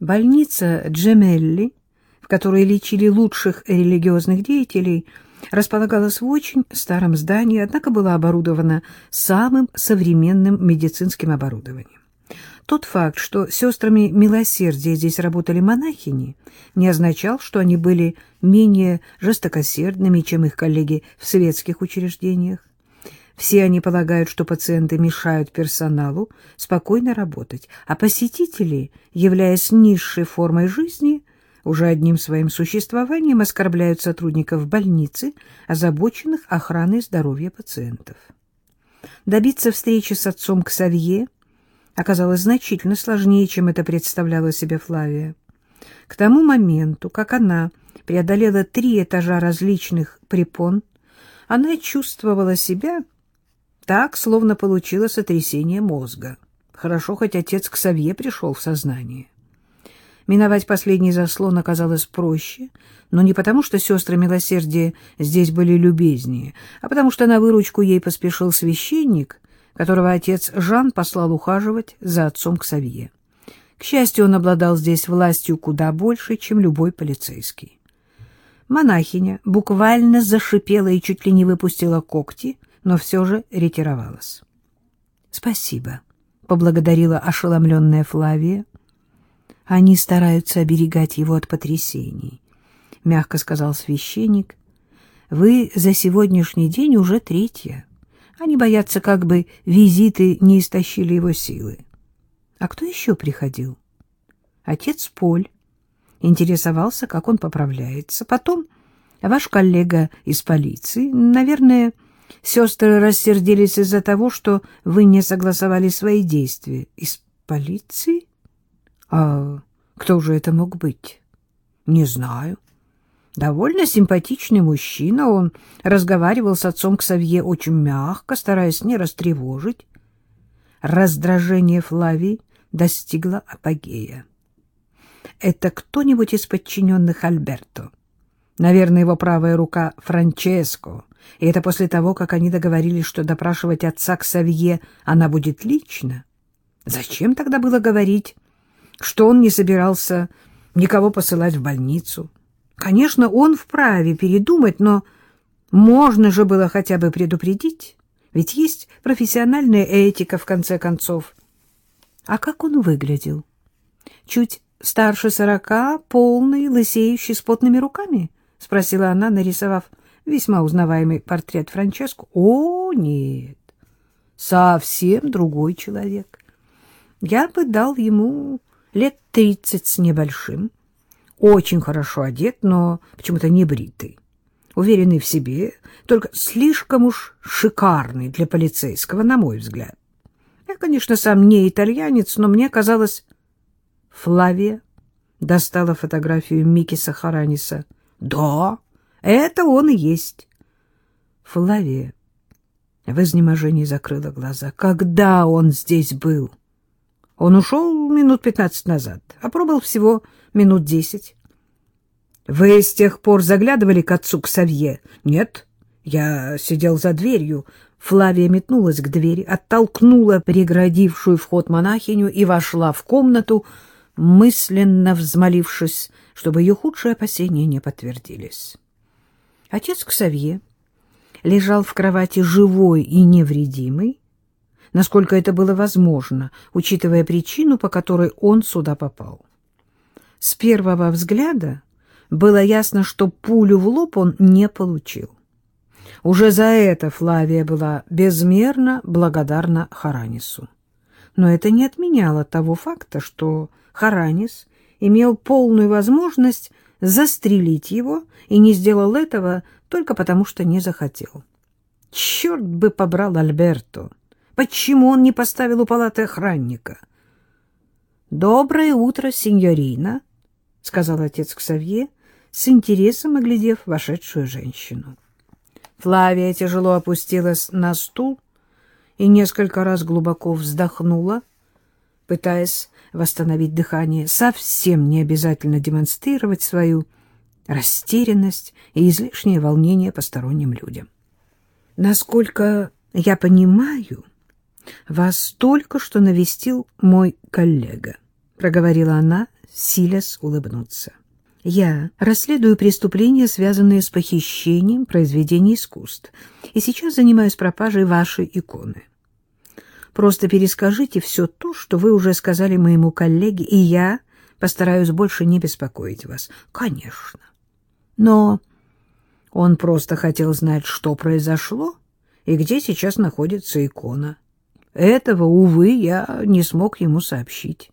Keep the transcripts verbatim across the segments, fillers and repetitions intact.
Больница Джемелли, в которой лечили лучших религиозных деятелей, располагалась в очень старом здании, однако была оборудована самым современным медицинским оборудованием. Тот факт, что сестрами милосердия здесь работали монахини, не означал, что они были менее жестокосердными, чем их коллеги в светских учреждениях. Все они полагают, что пациенты мешают персоналу спокойно работать, а посетители, являясь низшей формой жизни, уже одним своим существованием оскорбляют сотрудников больницы, озабоченных охраной здоровья пациентов. Добиться встречи с отцом Ксавье оказалось значительно сложнее, чем это представляла себе Флавия. К тому моменту, как она преодолела три этажа различных препон, она чувствовала себя так, словно получила сотрясение мозга. Хорошо, хоть отец Ксавье пришел в сознание. Миновать последний заслон оказалось проще, но не потому, что сестры милосердия здесь были любезнее, а потому что на выручку ей поспешил священник, которого отец Жан послал ухаживать за отцом Ксавье. К счастью, он обладал здесь властью куда больше, чем любой полицейский. Монахиня буквально зашипела и чуть ли не выпустила когти, но все же ретировалась. — Спасибо, — поблагодарила ошеломленная Флавия. — Они стараются оберегать его от потрясений, — мягко сказал священник. — Вы за сегодняшний день уже третья. Они боятся, как бы визиты не истощили его силы. А кто еще приходил? Отец Поль интересовался, как он поправляется. Потом ваш коллега из полиции. Наверное, сестры рассердились из-за того, что вы не согласовали свои действия. Из полиции? А кто же это мог быть? Не знаю. Довольно симпатичный мужчина. Он разговаривал с отцом Ксавье очень мягко, стараясь не растревожить. Раздражение Флавии достигло апогея. Это кто-нибудь из подчиненных Альберто? Наверное, его правая рука Франческо. И это после того, как они договорились, что допрашивать отца Ксавье она будет лично. Зачем тогда было говорить, что он не собирался никого посылать в больницу? Конечно, он вправе передумать, но можно же было хотя бы предупредить. Ведь есть профессиональная этика, в конце концов. А как он выглядел? Чуть старше сорока, полный, лысеющий, с потными руками? — спросила она, нарисовав весьма узнаваемый портрет Франческо. — О, нет, совсем другой человек. Я бы дал ему лет тридцать с небольшим. Очень хорошо одет, но почему-то не бритый. Уверенный в себе, только слишком уж шикарный для полицейского, на мой взгляд. Я, конечно, сам не итальянец, но мне казалось... Флавия достала фотографию Микиса Хараниса. Да, это он и есть. Флавия в изнеможении закрыла глаза. Когда он здесь был? Он ушел минут пятнадцать назад, а пробыл всего минут десять. Вы с тех пор заглядывали к отцу Ксавье? Нет, я сидел за дверью. Флавия метнулась к двери, оттолкнула преградившую вход монахиню и вошла в комнату, мысленно взмолившись, чтобы ее худшие опасения не подтвердились. Отец Ксавье лежал в кровати живой и невредимый, насколько это было возможно, учитывая причину, по которой он сюда попал. С первого взгляда было ясно, что пулю в лоб он не получил. Уже за это Флавия была безмерно благодарна Харанису. Но это не отменяло того факта, что Харанис имел полную возможность застрелить его и не сделал этого только потому, что не захотел. Черт бы побрал Альберто! Почему он не поставил у палаты охранника? — Доброе утро, синьорина, — сказал отец Ксавье, с интересом оглядев вошедшую женщину. Флавия тяжело опустилась на стул и несколько раз глубоко вздохнула, пытаясь восстановить дыхание. Совсем не обязательно демонстрировать свою растерянность и излишнее волнение посторонним людям. Насколько я понимаю, вас только что навестил мой коллега, — проговорила она силясь улыбнуться. «Я расследую преступления, связанные с похищением произведений искусств, и сейчас занимаюсь пропажей вашей иконы. Просто перескажите все то, что вы уже сказали моему коллеге, и я постараюсь больше не беспокоить вас». «Конечно. Но он просто хотел знать, что произошло и где сейчас находится икона. Этого, увы, я не смог ему сообщить».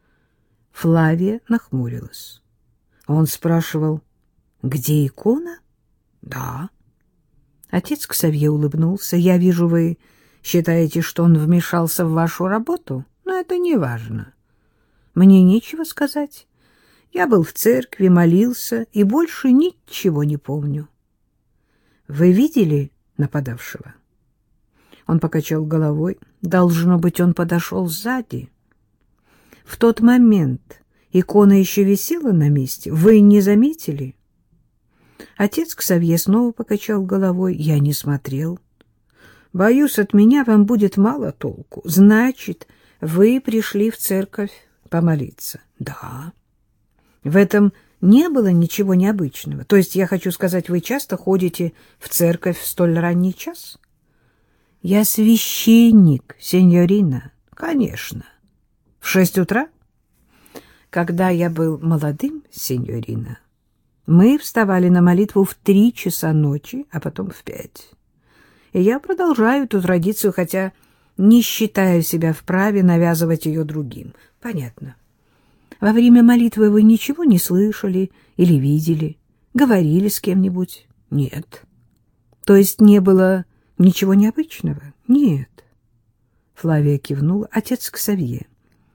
Флавия нахмурилась. Он спрашивал: «Где икона?» «Да». Отец Ксавье улыбнулся. «Я вижу, вы считаете, что он вмешался в вашу работу? Но это не важно. Мне нечего сказать. Я был в церкви, молился и больше ничего не помню». «Вы видели нападавшего?» Он покачал головой. «Должно быть, он подошел сзади. В тот момент икона еще висела на месте. Вы не заметили?» Отец Ксавье снова покачал головой. «Я не смотрел. Боюсь, от меня вам будет мало толку. Значит, вы пришли в церковь помолиться?» «Да». «В этом не было ничего необычного? То есть, я хочу сказать, вы часто ходите в церковь в столь ранний час?» «Я священник, сеньорина». «Конечно. В шесть утра?» «Когда я был молодым, сеньорина, мы вставали на молитву в три часа ночи, а потом в пять. И я продолжаю эту традицию, хотя не считаю себя вправе навязывать ее другим». «Понятно. Во время молитвы вы ничего не слышали или видели? Говорили с кем-нибудь?» «Нет». «То есть не было ничего необычного?» «Нет». Флавия кивнула. «Отец Ксавье,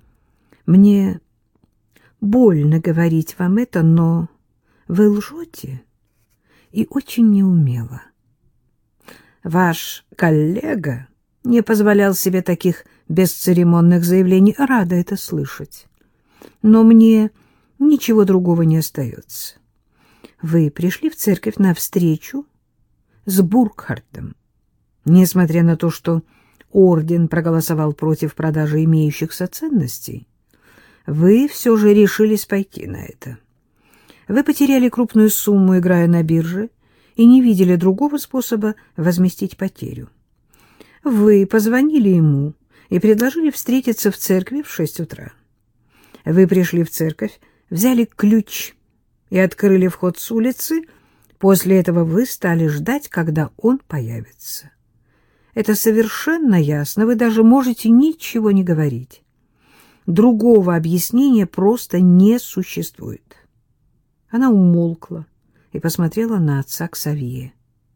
мне больно говорить вам это, но вы лжете и очень неумело. Ваш коллега не позволял себе таких бесцеремонных заявлений. Рада это слышать. Но мне ничего другого не остается. Вы пришли в церковь на встречу с Буркхартом. Несмотря на то, что орден проголосовал против продажи имеющихся ценностей, вы все же решились пойти на это. Вы потеряли крупную сумму, играя на бирже, и не видели другого способа возместить потерю. Вы позвонили ему и предложили встретиться в церкви в шесть утра. Вы пришли в церковь, взяли ключ и открыли вход с улицы. После этого вы стали ждать, когда он появится. Это совершенно ясно, вы даже можете ничего не говорить. Другого объяснения просто не существует». Она умолкла и посмотрела на отца Ксавье.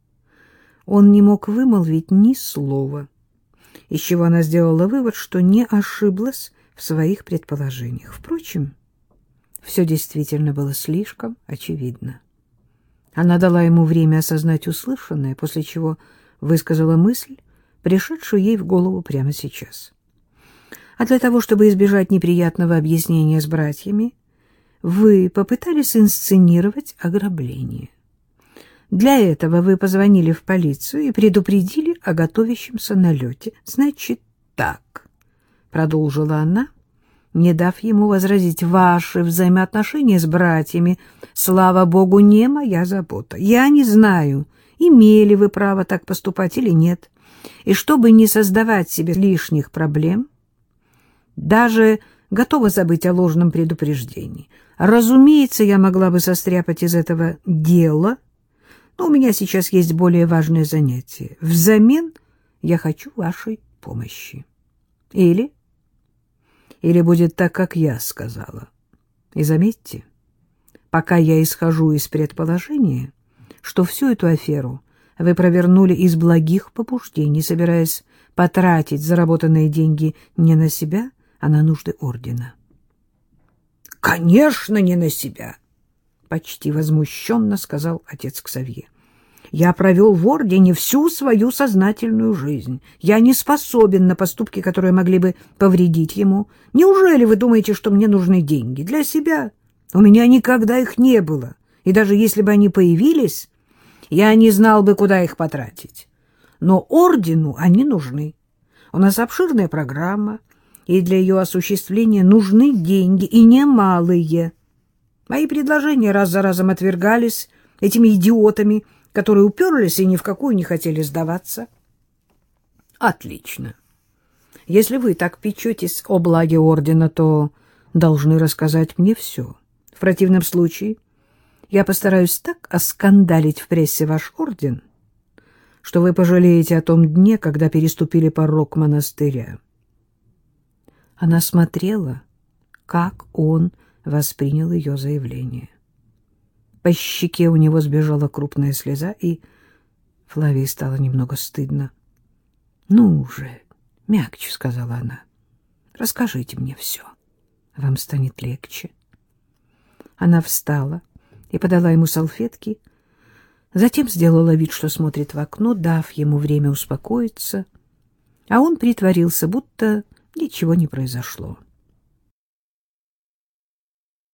Он не мог вымолвить ни слова, из чего она сделала вывод, что не ошиблась в своих предположениях. Впрочем, все действительно было слишком очевидно. Она дала ему время осознать услышанное, после чего высказала мысль, пришедшую ей в голову прямо сейчас. «А для того, чтобы избежать неприятного объяснения с братьями, вы попытались инсценировать ограбление. Для этого вы позвонили в полицию и предупредили о готовящемся налете. Значит, так», — продолжила она, не дав ему возразить, — «ваши взаимоотношения с братьями, слава богу, не моя забота. Я не знаю, имели вы право так поступать или нет. И чтобы не создавать себе лишних проблем, даже готова забыть о ложном предупреждении. Разумеется, я могла бы состряпать из этого дела, но у меня сейчас есть более важное занятие. Взамен я хочу вашей помощи. Или... Или будет так, как я сказала. И заметьте, пока я исхожу из предположения, что всю эту аферу вы провернули из благих побуждений, собираясь потратить заработанные деньги не на себя, а на нужды ордена». «Конечно, не на себя!» — почти возмущенно сказал отец Ксавье. «Я провел в ордене всю свою сознательную жизнь. Я не способен на поступки, которые могли бы повредить ему. Неужели вы думаете, что мне нужны деньги? Для себя? У меня никогда их не было. И даже если бы они появились, я не знал бы, куда их потратить. Но ордену они нужны. У нас обширная программа, и для ее осуществления нужны деньги, и немалые. Мои предложения раз за разом отвергались этими идиотами, которые уперлись и ни в какую не хотели сдаваться. Отлично. Если вы так печетесь о благе ордена, то должны рассказать мне все. В противном случае я постараюсь так оскандалить в прессе ваш орден, что вы пожалеете о том дне, когда переступили порог монастыря. Она смотрела, как он воспринял ее заявление. По щеке у него сбежала крупная слеза, и Флавии стало немного стыдно. — Ну уже, мягче, — сказала она, — расскажите мне все. Вам станет легче. Она встала и подала ему салфетки, затем сделала вид, что смотрит в окно, дав ему время успокоиться, а он притворился, будто ничего не произошло.